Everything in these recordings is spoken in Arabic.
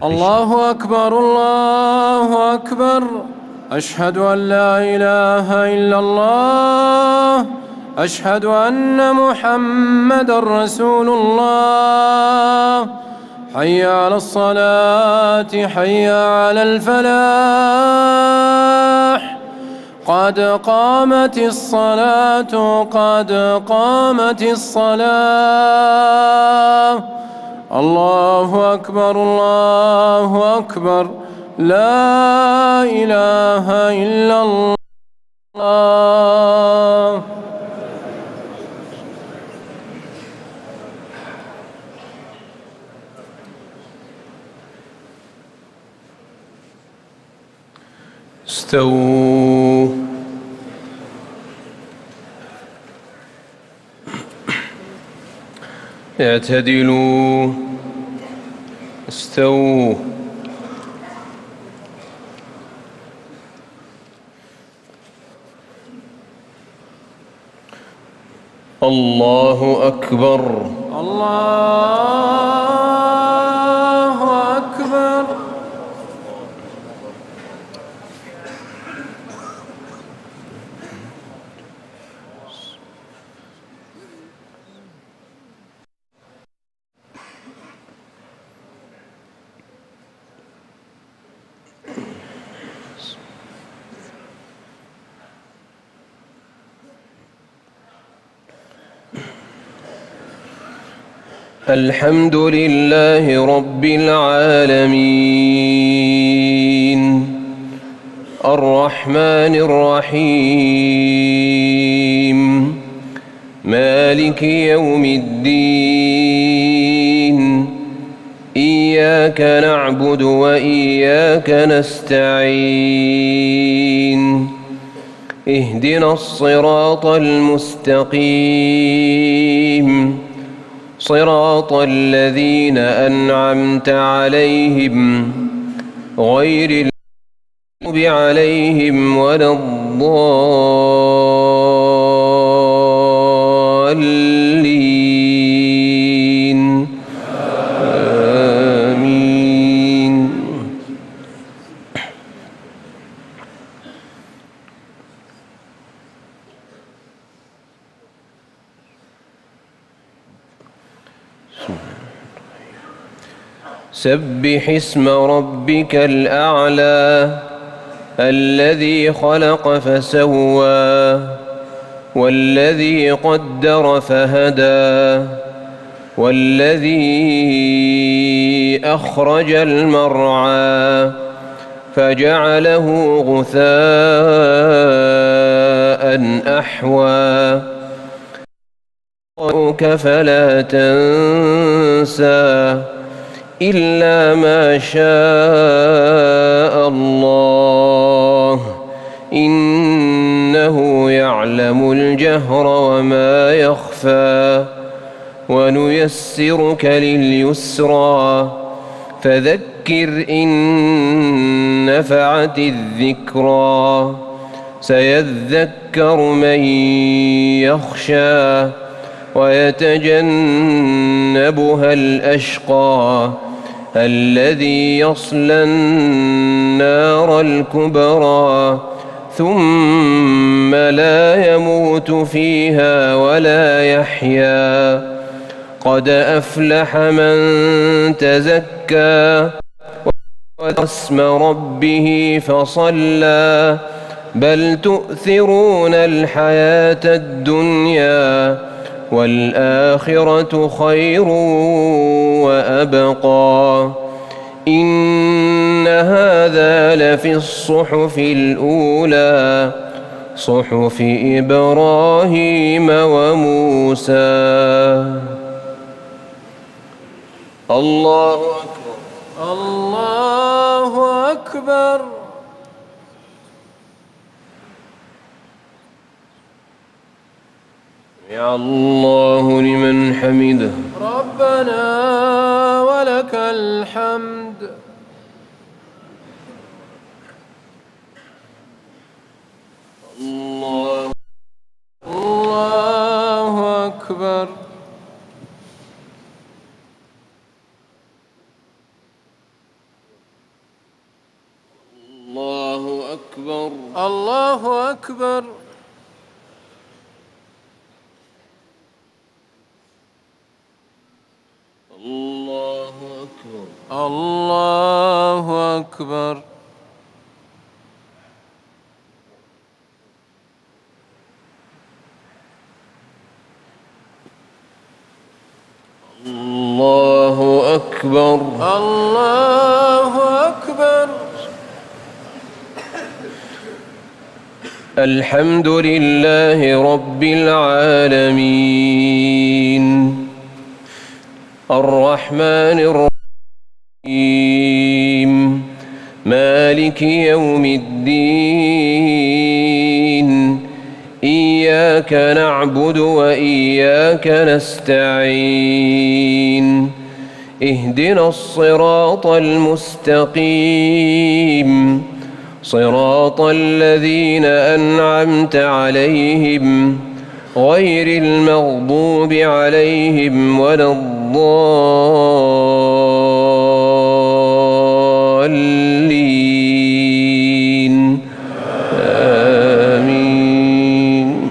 الله أكبر الله أكبر. أشهد أن لا إله إلا الله. أشهد أن محمدًا رسول الله. حي على الصلاة حي على الفلاح. قد قامت الصلاة قد قامت الصلاة. الله أكبر الله أكبر. لا إله إلا الله. استووا. اعتدلوا. استووا. الله أكبر الله أكبر. الحمد لله رب العالمين الرحمن الرحيم مالك يوم الدين. إياك نعبد وإياك نستعين. اهدنا الصراط المستقيم صراط الذين أنعمت عليهم غير المغضوب عليهم ولا الضالين. آمين. سبح اسم ربك الأعلى الذي خلق فسوى والذي قدر فهدى والذي أخرج المرعى فجعله غثاء أحوى. فلا تنسى إلا ما شاء الله إنه يعلم الجهر وما يخفى. ونيسرك لليسرى فذكر إن نفعت الذكرى. سيذكر من يخشى ويتجنبها الأشقى الذي يصلى النار الكبرى ثم لا يموت فيها ولا يحيا. قد أفلح من تزكى وذكر اسم ربه فصلى. بل تؤثرون الحياة الدنيا والآخرة خير وأبقى. إن هذا لفي الصحف الأولى صحف إبراهيم وموسى. الله أكبر الله أكبر. يا الله لمن حمده. ربنا ولك الحمد. الله الله أكبر. أكبر الله أكبر الله أكبر الله أكبر الله أكبر الله أكبر الحمد لله رب العالمين الرحمن الرحيم مالك يوم الدين إياك نعبد وإياك نستعين اهدنا الصراط المستقيم صراط الذين أنعمت عليهم غير المغضوب عليهم ولا الضالين آمين.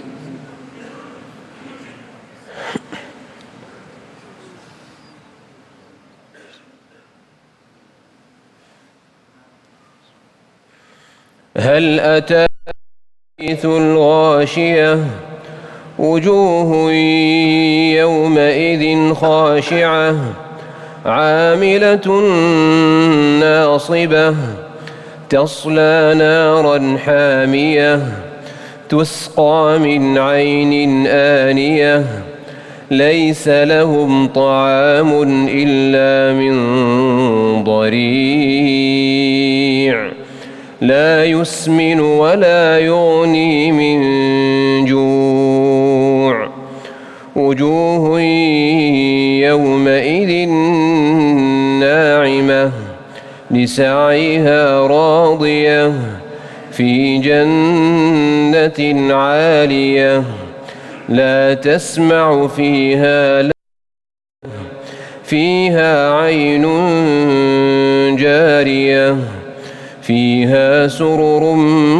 هل أتى حديث الغاشية وجوه يومئذ خاشعة عاملة ناصبة تصلى نارا حامية تسقى من عين آنية ليس لهم طعام إلا من ضريع لا يسمن ولا يغني من جوع وجوه يومئذ ناعمة لسعيها راضية في جنة عالية لا تسمع فيها عين جارية فيها سرر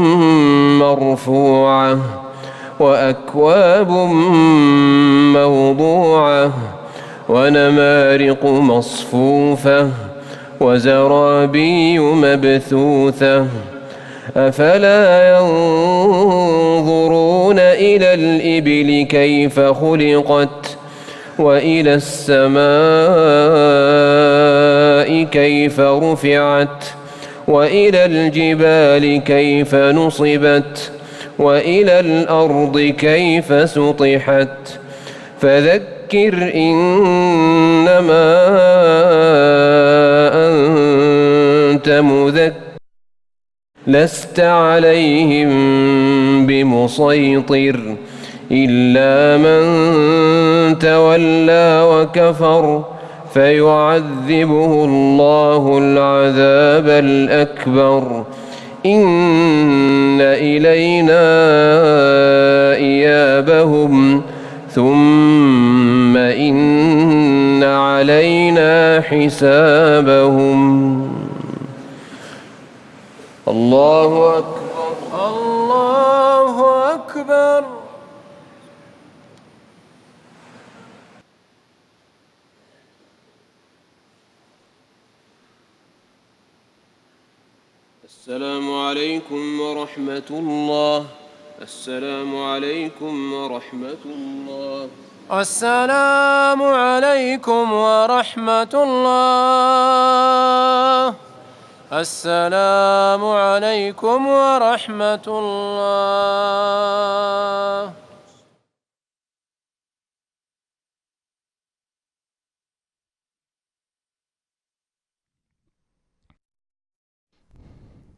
مرفوعة وأكواب موضوعة ونمارق مصفوفة وزرابي مبثوثة أفلا ينظرون إلى الإبل كيف خلقت وإلى السماء كيف رفعت وإلى الجبال كيف نصبت وإلى الأرض كيف سطحت فذكر إنما أنت مذكر لست عليهم بمسيطر إلا من تولى وكفر فيعذبه الله العذاب الأكبر إن إلينا إيابهم ثم إن علينا حسابهم. الله أكبر الله أكبر السلام عليكم ورحمة الله. السلام عليكم ورحمة الله. السلام عليكم ورحمة الله. السلام عليكم ورحمة الله.